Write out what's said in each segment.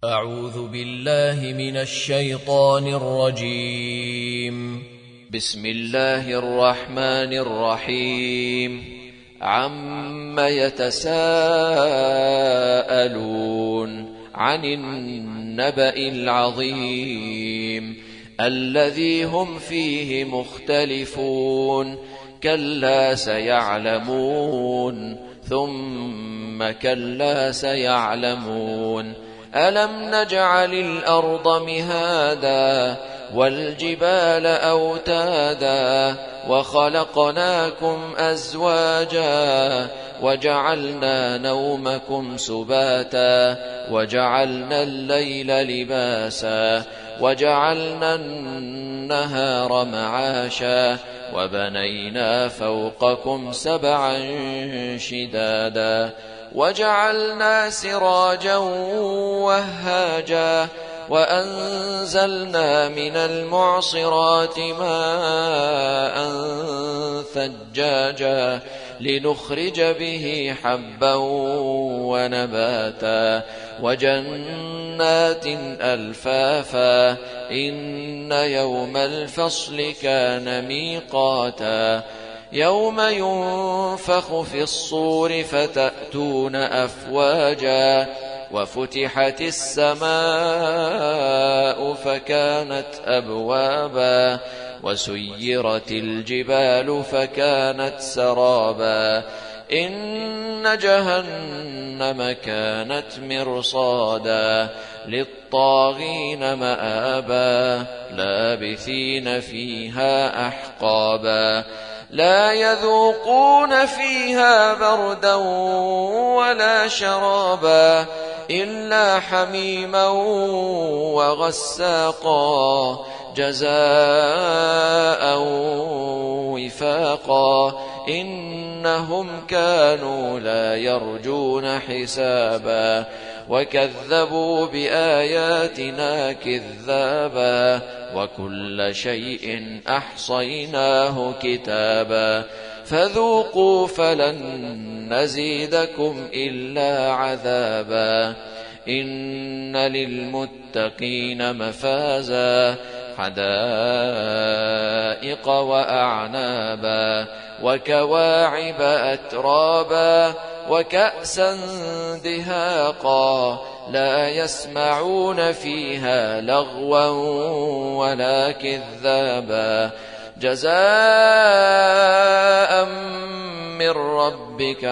أعوذ بالله من الشيطان الرجيم. بسم الله الرحمن الرحيم. عم يتساءلون عن النبأ العظيم الذي هم فيه مختلفون كلا سيعلمون ثم كلا سيعلمون ألم نجعل الأرض مهادا والجبال أوتادا وخلقناكم أزواجا وجعلنا نومكم سباتا وجعلنا الليل لباسا وجعلنا النهار معاشا وبنينا فوقكم سبعا شدادا وجعلنا سراجا وهاجا وأنزلنا من المعصرات ماء ثجاجا لنخرج به حبا ونباتا وجنات ألفافا إن يوم الفصل كان ميقاتا يوم ينفخ في الصور فتأتون أفواجا وفتحت السماء فكانت أبوابا وسيرت الجبال فكانت سرابا إن جهنم كانت مرصادا للطاغين مآبا لابثين فيها أحقابا لا يذوقون فيها بردا ولا شرابا إلا حميما وغساقا جزاء وفاقا إنهم كانوا لا يرجون حسابا وكذبوا بآياتنا كذابا وكل شيء أحصيناه كتابا فذوقوا فلن نزيدكم إلا عذابا إن للمتقين مفازا حدائق وأعنابا وكواعب أترابا وكأسا دهاقا لا يسمعون فيها لغوا ولا كذابا جزاء من ربك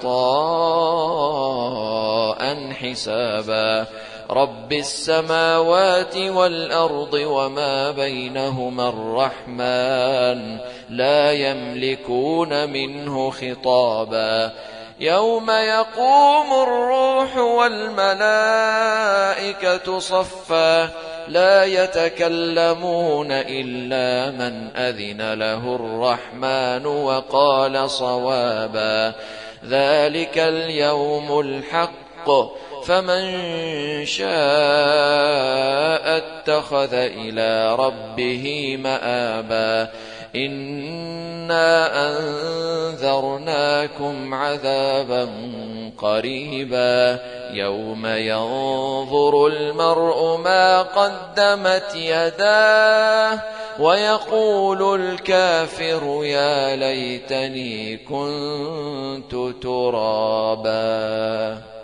عطاء حسابا رب السماوات والأرض وما بينهما الرحمن لا يملكون منه خطابا يوم يقوم الروح والملائكة صفا لا يتكلمون إلا من أذن له الرحمن وقال صوابا ذلك اليوم الحق فمن شاء اتخذ إلى ربه مآبا إنا أنذرناكم عذابا قريبا يوم ينظر المرء ما قدمت يداه ويقول الكافر يا ليتني كنت ترابا.